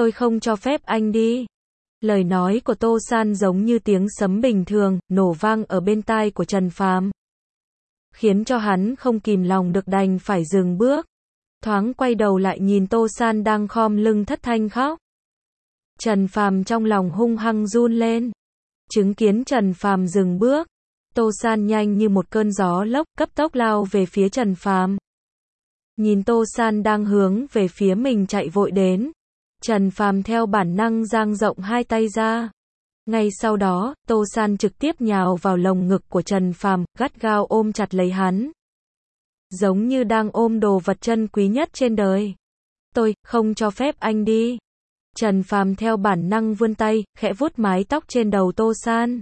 tôi không cho phép anh đi. Lời nói của Tô San giống như tiếng sấm bình thường, nổ vang ở bên tai của Trần Phàm, khiến cho hắn không kìm lòng được đành phải dừng bước. Thoáng quay đầu lại nhìn Tô San đang khom lưng thất thanh khóc. Trần Phàm trong lòng hung hăng run lên. Chứng kiến Trần Phàm dừng bước, Tô San nhanh như một cơn gió lốc cấp tốc lao về phía Trần Phàm. Nhìn Tô San đang hướng về phía mình chạy vội đến, Trần Phàm theo bản năng dang rộng hai tay ra. Ngay sau đó, Tô San trực tiếp nhào vào lồng ngực của Trần Phàm, gắt gao ôm chặt lấy hắn. Giống như đang ôm đồ vật chân quý nhất trên đời. Tôi không cho phép anh đi. Trần Phàm theo bản năng vươn tay, khẽ vuốt mái tóc trên đầu Tô San.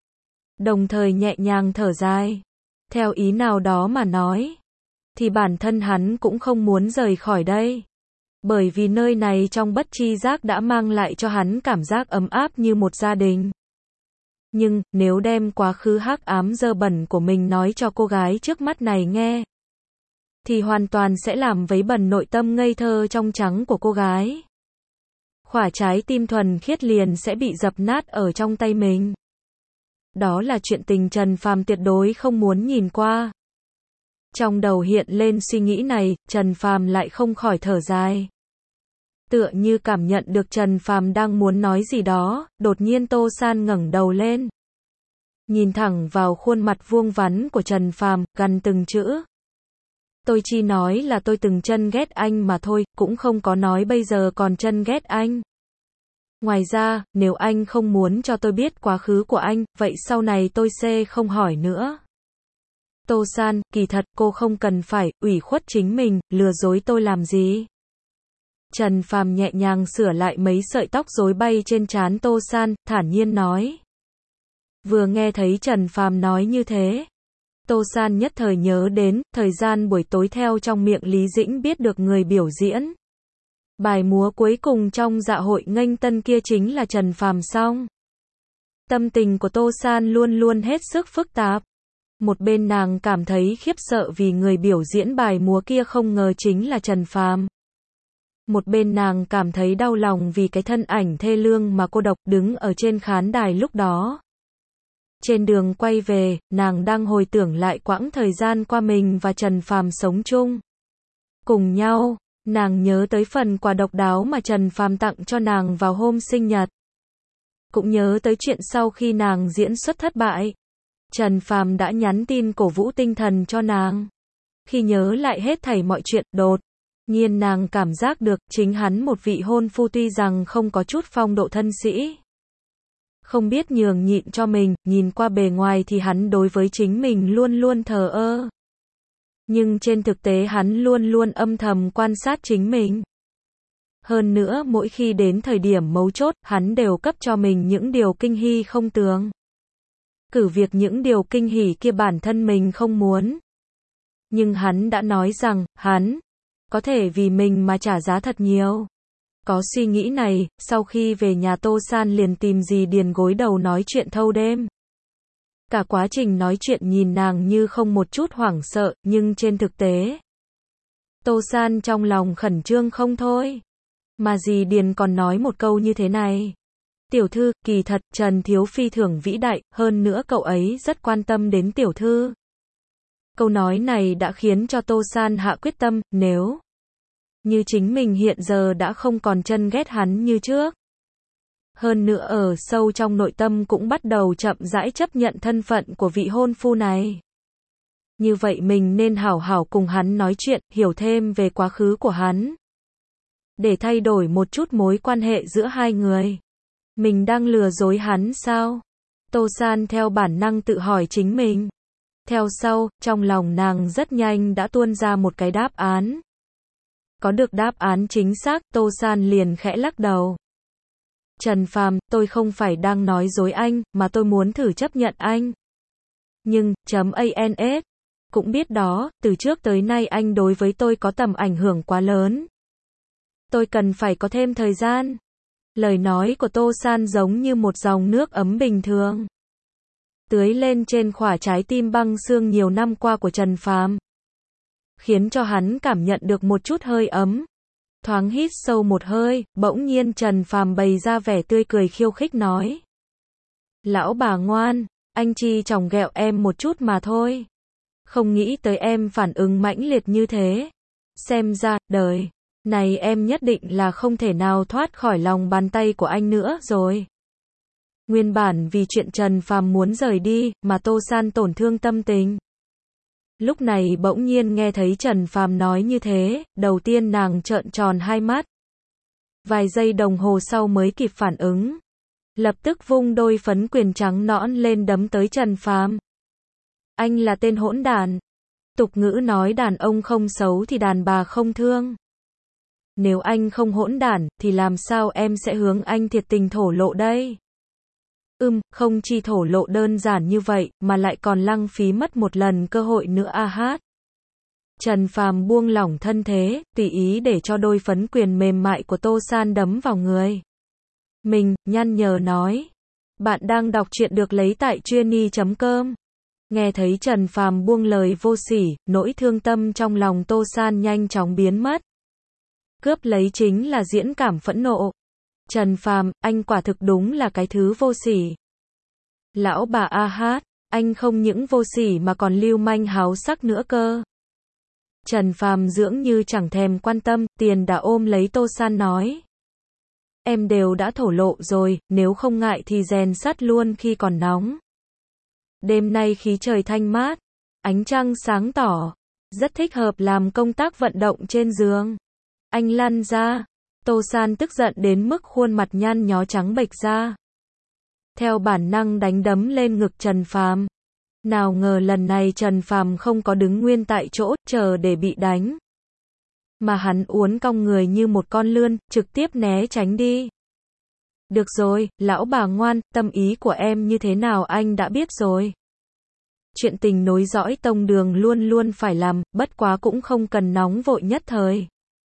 Đồng thời nhẹ nhàng thở dài. Theo ý nào đó mà nói, thì bản thân hắn cũng không muốn rời khỏi đây. Bởi vì nơi này trong bất tri giác đã mang lại cho hắn cảm giác ấm áp như một gia đình. Nhưng, nếu đem quá khứ hắc ám dơ bẩn của mình nói cho cô gái trước mắt này nghe, thì hoàn toàn sẽ làm vấy bẩn nội tâm ngây thơ trong trắng của cô gái. Khỏa trái tim thuần khiết liền sẽ bị dập nát ở trong tay mình. Đó là chuyện tình Trần Phàm tuyệt đối không muốn nhìn qua. Trong đầu hiện lên suy nghĩ này, Trần Phàm lại không khỏi thở dài. Tựa như cảm nhận được Trần Phàm đang muốn nói gì đó, đột nhiên Tô San ngẩng đầu lên. Nhìn thẳng vào khuôn mặt vuông vắn của Trần Phàm, gằn từng chữ. Tôi chỉ nói là tôi từng chân ghét anh mà thôi, cũng không có nói bây giờ còn chân ghét anh. Ngoài ra, nếu anh không muốn cho tôi biết quá khứ của anh, vậy sau này tôi sẽ không hỏi nữa. Tô San, kỳ thật cô không cần phải ủy khuất chính mình, lừa dối tôi làm gì. Trần Phàm nhẹ nhàng sửa lại mấy sợi tóc rối bay trên trán Tô San, thản nhiên nói. Vừa nghe thấy Trần Phàm nói như thế, Tô San nhất thời nhớ đến, thời gian buổi tối theo trong miệng Lý Dĩnh biết được người biểu diễn. Bài múa cuối cùng trong dạ hội nghênh tân kia chính là Trần Phàm xong. Tâm tình của Tô San luôn luôn hết sức phức tạp. Một bên nàng cảm thấy khiếp sợ vì người biểu diễn bài múa kia không ngờ chính là Trần Phàm. Một bên nàng cảm thấy đau lòng vì cái thân ảnh thê lương mà cô độc đứng ở trên khán đài lúc đó. Trên đường quay về, nàng đang hồi tưởng lại quãng thời gian qua mình và Trần Phàm sống chung. Cùng nhau, nàng nhớ tới phần quà độc đáo mà Trần Phàm tặng cho nàng vào hôm sinh nhật. Cũng nhớ tới chuyện sau khi nàng diễn xuất thất bại, Trần Phàm đã nhắn tin cổ vũ tinh thần cho nàng. Khi nhớ lại hết thảy mọi chuyện, đột nhiên nàng cảm giác được chính hắn một vị hôn phu tuy rằng không có chút phong độ thân sĩ, không biết nhường nhịn cho mình, nhìn qua bề ngoài thì hắn đối với chính mình luôn luôn thờ ơ. Nhưng trên thực tế hắn luôn luôn âm thầm quan sát chính mình. Hơn nữa mỗi khi đến thời điểm mấu chốt, hắn đều cấp cho mình những điều kinh hỉ không tưởng. Cử việc những điều kinh hỉ kia bản thân mình không muốn. Nhưng hắn đã nói rằng, hắn có thể vì mình mà trả giá thật nhiều. Có suy nghĩ này, sau khi về nhà Tô San liền tìm dì Điền gối đầu nói chuyện thâu đêm. Cả quá trình nói chuyện nhìn nàng như không một chút hoảng sợ, nhưng trên thực tế, Tô San trong lòng khẩn trương không thôi. Mà dì Điền còn nói một câu như thế này. Tiểu thư, kỳ thật, Trần Thiếu Phi thường vĩ đại, hơn nữa cậu ấy rất quan tâm đến tiểu thư. Câu nói này đã khiến cho Tô San hạ quyết tâm, nếu như chính mình hiện giờ đã không còn chân ghét hắn như trước. Hơn nữa ở sâu trong nội tâm cũng bắt đầu chậm rãi chấp nhận thân phận của vị hôn phu này. Như vậy mình nên hảo hảo cùng hắn nói chuyện, hiểu thêm về quá khứ của hắn. Để thay đổi một chút mối quan hệ giữa hai người. Mình đang lừa dối hắn sao? Tô San theo bản năng tự hỏi chính mình. Theo sau, trong lòng nàng rất nhanh đã tuôn ra một cái đáp án. Có được đáp án chính xác, Tô San liền khẽ lắc đầu. Trần Phàm, tôi không phải đang nói dối anh, mà tôi muốn thử chấp nhận anh. Nhưng, ans, cũng biết đó, từ trước tới nay anh đối với tôi có tầm ảnh hưởng quá lớn. Tôi cần phải có thêm thời gian. Lời nói của Tô San giống như một dòng nước ấm bình thường, tưới lên trên khỏa trái tim băng xương nhiều năm qua của Trần Phàm, khiến cho hắn cảm nhận được một chút hơi ấm. Thoáng hít sâu một hơi, bỗng nhiên Trần Phàm bày ra vẻ tươi cười khiêu khích nói. Lão bà ngoan, anh chỉ chòng ghẹo em một chút mà thôi. Không nghĩ tới em phản ứng mãnh liệt như thế. Xem ra, đời này em nhất định là không thể nào thoát khỏi lòng bàn tay của anh nữa rồi. Nguyên bản vì chuyện Trần Phàm muốn rời đi, mà Tô San tổn thương tâm tình. Lúc này bỗng nhiên nghe thấy Trần Phàm nói như thế, đầu tiên nàng trợn tròn hai mắt. Vài giây đồng hồ sau mới kịp phản ứng. Lập tức vung đôi phấn quyền trắng nõn lên đấm tới Trần Phàm. Anh là tên hỗn đản. Tục ngữ nói đàn ông không xấu thì đàn bà không thương. Nếu anh không hỗn đản, thì làm sao em sẽ hướng anh thiệt tình thổ lộ đây? Không chỉ thổ lộ đơn giản như vậy, mà lại còn lăng phí mất một lần cơ hội nữa a hát. Trần Phàm buông lỏng thân thế, tùy ý để cho đôi phấn quyền mềm mại của Tô San đấm vào người. Mình, nhăn nhở nói. Bạn đang đọc truyện được lấy tại truyenee.com. Nghe thấy Trần Phàm buông lời vô sỉ, nỗi thương tâm trong lòng Tô San nhanh chóng biến mất. Cướp lấy chính là diễn cảm phẫn nộ. Trần Phàm, anh quả thực đúng là cái thứ vô sỉ. Lão bà a hát, anh không những vô sỉ mà còn lưu manh háo sắc nữa cơ. Trần Phàm dưỡng như chẳng thèm quan tâm, tiền đã ôm lấy Tô San nói. Em đều đã thổ lộ rồi, nếu không ngại thì rèn sắt luôn khi còn nóng. Đêm nay khí trời thanh mát, ánh trăng sáng tỏ, rất thích hợp làm công tác vận động trên giường. Anh lăn ra. Tô San tức giận đến mức khuôn mặt nhăn nhó trắng bệch ra. Theo bản năng đánh đấm lên ngực Trần Phàm. Nào ngờ lần này Trần Phàm không có đứng nguyên tại chỗ, chờ để bị đánh. Mà hắn uốn cong người như một con lươn, trực tiếp né tránh đi. Được rồi, lão bà ngoan, tâm ý của em như thế nào anh đã biết rồi. Chuyện tình nối dõi tông đường luôn luôn phải làm, bất quá cũng không cần nóng vội nhất thời.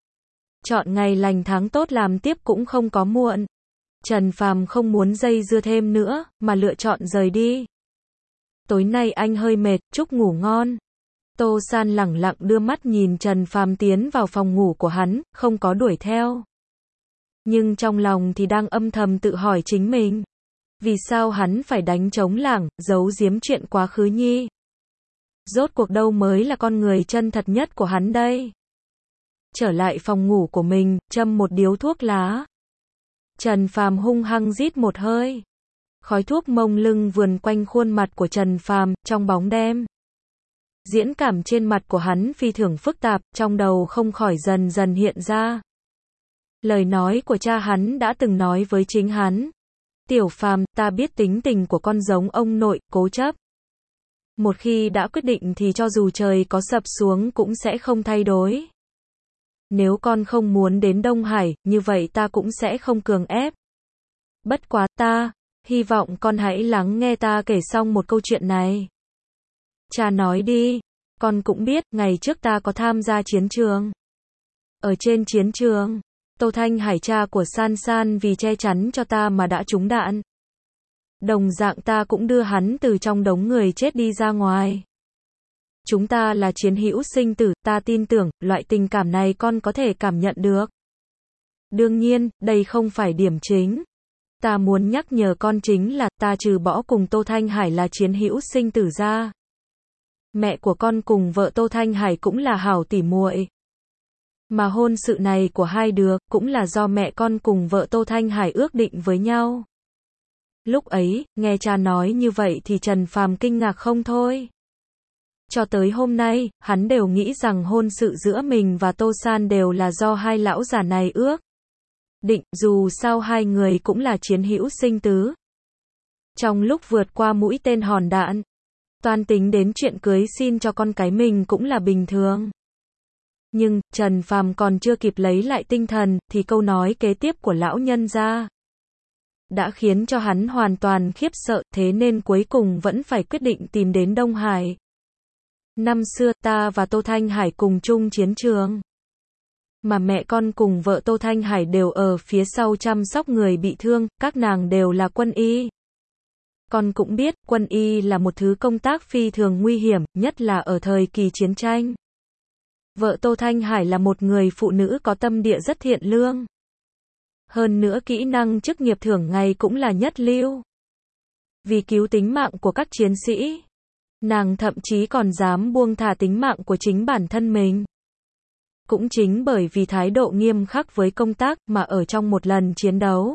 Chọn ngày lành tháng tốt làm tiếp cũng không có muộn. Trần Phàm không muốn dây dưa thêm nữa, mà lựa chọn rời đi. Tối nay anh hơi mệt, chúc ngủ ngon. Tô San lẳng lặng đưa mắt nhìn Trần Phàm tiến vào phòng ngủ của hắn, không có đuổi theo. Nhưng trong lòng thì đang âm thầm tự hỏi chính mình. Vì sao hắn phải đánh trống lảng, giấu giếm chuyện quá khứ nhi? Rốt cuộc đâu mới là con người chân thật nhất của hắn đây? Trở lại phòng ngủ của mình, châm một điếu thuốc lá. Trần Phàm hung hăng rít một hơi. Khói thuốc mông lưng vườn quanh khuôn mặt của Trần Phàm, trong bóng đêm. Diễn cảm trên mặt của hắn phi thường phức tạp, trong đầu không khỏi dần dần hiện ra. Lời nói của cha hắn đã từng nói với chính hắn. Tiểu Phàm, ta biết tính tình của con giống ông nội, cố chấp. Một khi đã quyết định thì cho dù trời có sập xuống cũng sẽ không thay đổi. Nếu con không muốn đến Đông Hải, như vậy ta cũng sẽ không cường ép. Bất quá ta, hy vọng con hãy lắng nghe ta kể xong một câu chuyện này. Cha nói đi, con cũng biết, ngày trước ta có tham gia chiến trường. Ở trên chiến trường, Tô Thanh Hải cha của San San vì che chắn cho ta mà đã trúng đạn. Đồng dạng ta cũng đưa hắn từ trong đống người chết đi ra ngoài. Chúng ta là chiến hữu sinh tử, ta tin tưởng, loại tình cảm này con có thể cảm nhận được. Đương nhiên, đây không phải điểm chính. Ta muốn nhắc nhở con chính là, ta trừ bỏ cùng Tô Thanh Hải là chiến hữu sinh tử ra. Mẹ của con cùng vợ Tô Thanh Hải cũng là hảo tỉ muội. Mà hôn sự này của hai đứa, cũng là do mẹ con cùng vợ Tô Thanh Hải ước định với nhau. Lúc ấy, nghe cha nói như vậy thì Trần Phàm kinh ngạc không thôi. Cho tới hôm nay, hắn đều nghĩ rằng hôn sự giữa mình và Tô San đều là do hai lão già này ước định, dù sao hai người cũng là chiến hữu sinh tứ. Trong lúc vượt qua mũi tên hòn đạn, toan tính đến chuyện cưới xin cho con cái mình cũng là bình thường. Nhưng, Trần Phàm còn chưa kịp lấy lại tinh thần, thì câu nói kế tiếp của lão nhân gia đã khiến cho hắn hoàn toàn khiếp sợ, thế nên cuối cùng vẫn phải quyết định tìm đến Đông Hải. Năm xưa, ta và Tô Thanh Hải cùng chung chiến trường. Mà mẹ con cùng vợ Tô Thanh Hải đều ở phía sau chăm sóc người bị thương, các nàng đều là quân y. Con cũng biết, quân y là một thứ công tác phi thường nguy hiểm, nhất là ở thời kỳ chiến tranh. Vợ Tô Thanh Hải là một người phụ nữ có tâm địa rất thiện lương. Hơn nữa kỹ năng chức nghiệp thường ngày cũng là nhất lưu. Vì cứu tính mạng của các chiến sĩ, nàng thậm chí còn dám buông thà tính mạng của chính bản thân mình. Cũng chính bởi vì thái độ nghiêm khắc với công tác mà ở trong một lần chiến đấu,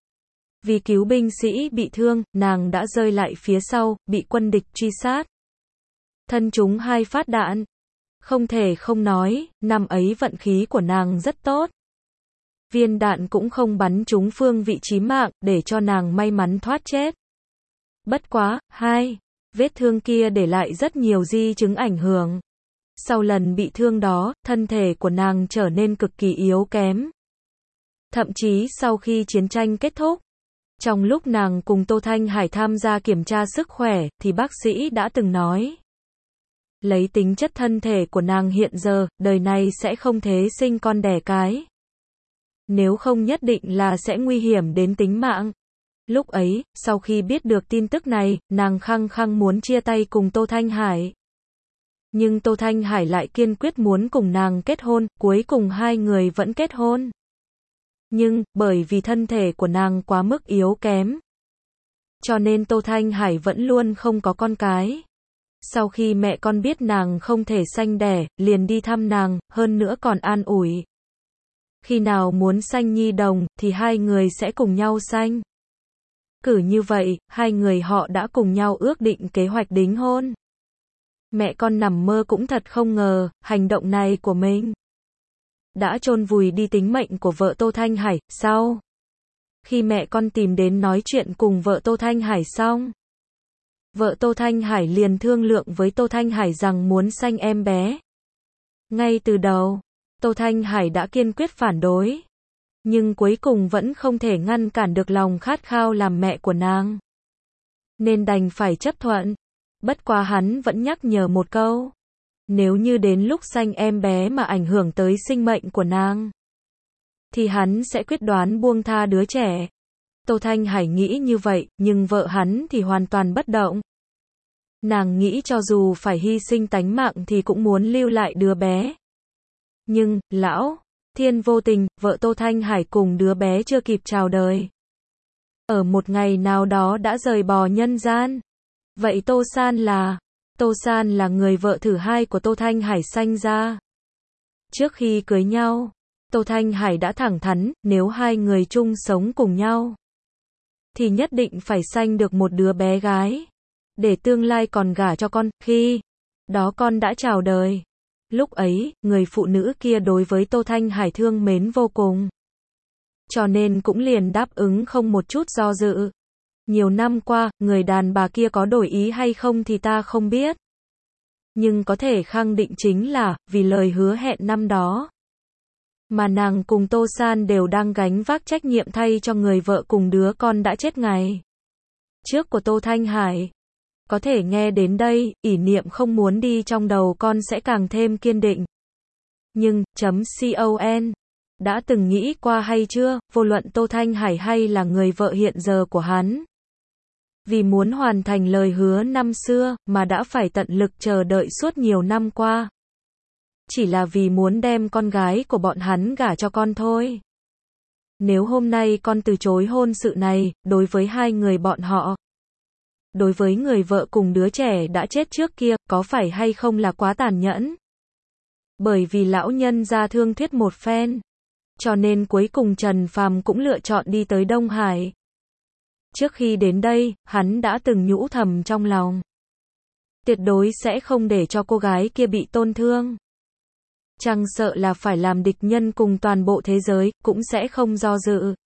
vì cứu binh sĩ bị thương, nàng đã rơi lại phía sau, bị quân địch truy sát. Thân trúng 2 phát đạn. Không thể không nói, năm ấy vận khí của nàng rất tốt. Viên đạn cũng không bắn trúng phương vị chí mạng, để cho nàng may mắn thoát chết. Bất quá, vết thương kia để lại rất nhiều di chứng ảnh hưởng. Sau lần bị thương đó, thân thể của nàng trở nên cực kỳ yếu kém. Thậm chí sau khi chiến tranh kết thúc, trong lúc nàng cùng Tô Thanh Hải tham gia kiểm tra sức khỏe, thì bác sĩ đã từng nói, lấy tính chất thân thể của nàng hiện giờ, đời này sẽ không thế sinh con đẻ cái. Nếu không nhất định là sẽ nguy hiểm đến tính mạng. Lúc ấy, sau khi biết được tin tức này, nàng khăng khăng muốn chia tay cùng Tô Thanh Hải. Nhưng Tô Thanh Hải lại kiên quyết muốn cùng nàng kết hôn, cuối cùng hai người vẫn kết hôn. Nhưng, bởi vì thân thể của nàng quá mức yếu kém, cho nên Tô Thanh Hải vẫn luôn không có con cái. Sau khi mẹ con biết nàng không thể sanh đẻ, liền đi thăm nàng, hơn nữa còn an ủi. Khi nào muốn sanh nhi đồng, thì hai người sẽ cùng nhau sanh. Cứ như vậy, hai người họ đã cùng nhau ước định kế hoạch đính hôn. Mẹ con nằm mơ cũng thật không ngờ, hành động này của mình đã chôn vùi đi tính mệnh của vợ Tô Thanh Hải. Sau khi mẹ con tìm đến nói chuyện cùng vợ Tô Thanh Hải xong, vợ Tô Thanh Hải liền thương lượng với Tô Thanh Hải rằng muốn sanh em bé. Ngay từ đầu, Tô Thanh Hải đã kiên quyết phản đối, nhưng cuối cùng vẫn không thể ngăn cản được lòng khát khao làm mẹ của nàng, nên đành phải chấp thuận. Bất quá hắn vẫn nhắc nhở một câu, nếu như đến lúc sanh em bé mà ảnh hưởng tới sinh mệnh của nàng, thì hắn sẽ quyết đoán buông tha đứa trẻ. Tô Thanh Hải nghĩ như vậy, nhưng vợ hắn thì hoàn toàn bất động. Nàng nghĩ cho dù phải hy sinh tánh mạng thì cũng muốn lưu lại đứa bé. Nhưng, lão thiên vô tình, vợ Tô Thanh Hải cùng đứa bé chưa kịp chào đời, ở một ngày nào đó đã rời bỏ nhân gian. Vậy Tô San là người vợ thứ hai của Tô Thanh Hải sanh ra. Trước khi cưới nhau, Tô Thanh Hải đã thẳng thắn, nếu hai người chung sống cùng nhau, thì nhất định phải sanh được một đứa bé gái, để tương lai còn gả cho con, khi đó con đã chào đời. Lúc ấy, người phụ nữ kia đối với Tô Thanh Hải thương mến vô cùng, cho nên cũng liền đáp ứng không một chút do dự. Nhiều năm qua, người đàn bà kia có đổi ý hay không thì ta không biết. Nhưng có thể khẳng định chính là, vì lời hứa hẹn năm đó, mà nàng cùng Tô San đều đang gánh vác trách nhiệm thay cho người vợ cùng đứa con đã chết ngày trước của Tô Thanh Hải. Có thể nghe đến đây, ý niệm không muốn đi trong đầu con sẽ càng thêm kiên định. Nhưng, .con, đã từng nghĩ qua hay chưa, vô luận Tô Thanh Hải hay là người vợ hiện giờ của hắn, vì muốn hoàn thành lời hứa năm xưa, mà đã phải tận lực chờ đợi suốt nhiều năm qua. Chỉ là vì muốn đem con gái của bọn hắn gả cho con thôi. Nếu hôm nay con từ chối hôn sự này, đối với hai người bọn họ, đối với người vợ cùng đứa trẻ đã chết trước kia, có phải hay không là quá tàn nhẫn? Bởi vì lão nhân gia thương thuyết một phen, cho nên cuối cùng Trần Phàm cũng lựa chọn đi tới Đông Hải. Trước khi đến đây, hắn đã từng nhủ thầm trong lòng, tuyệt đối sẽ không để cho cô gái kia bị tổn thương. Chẳng sợ là phải làm địch nhân cùng toàn bộ thế giới, cũng sẽ không do dự.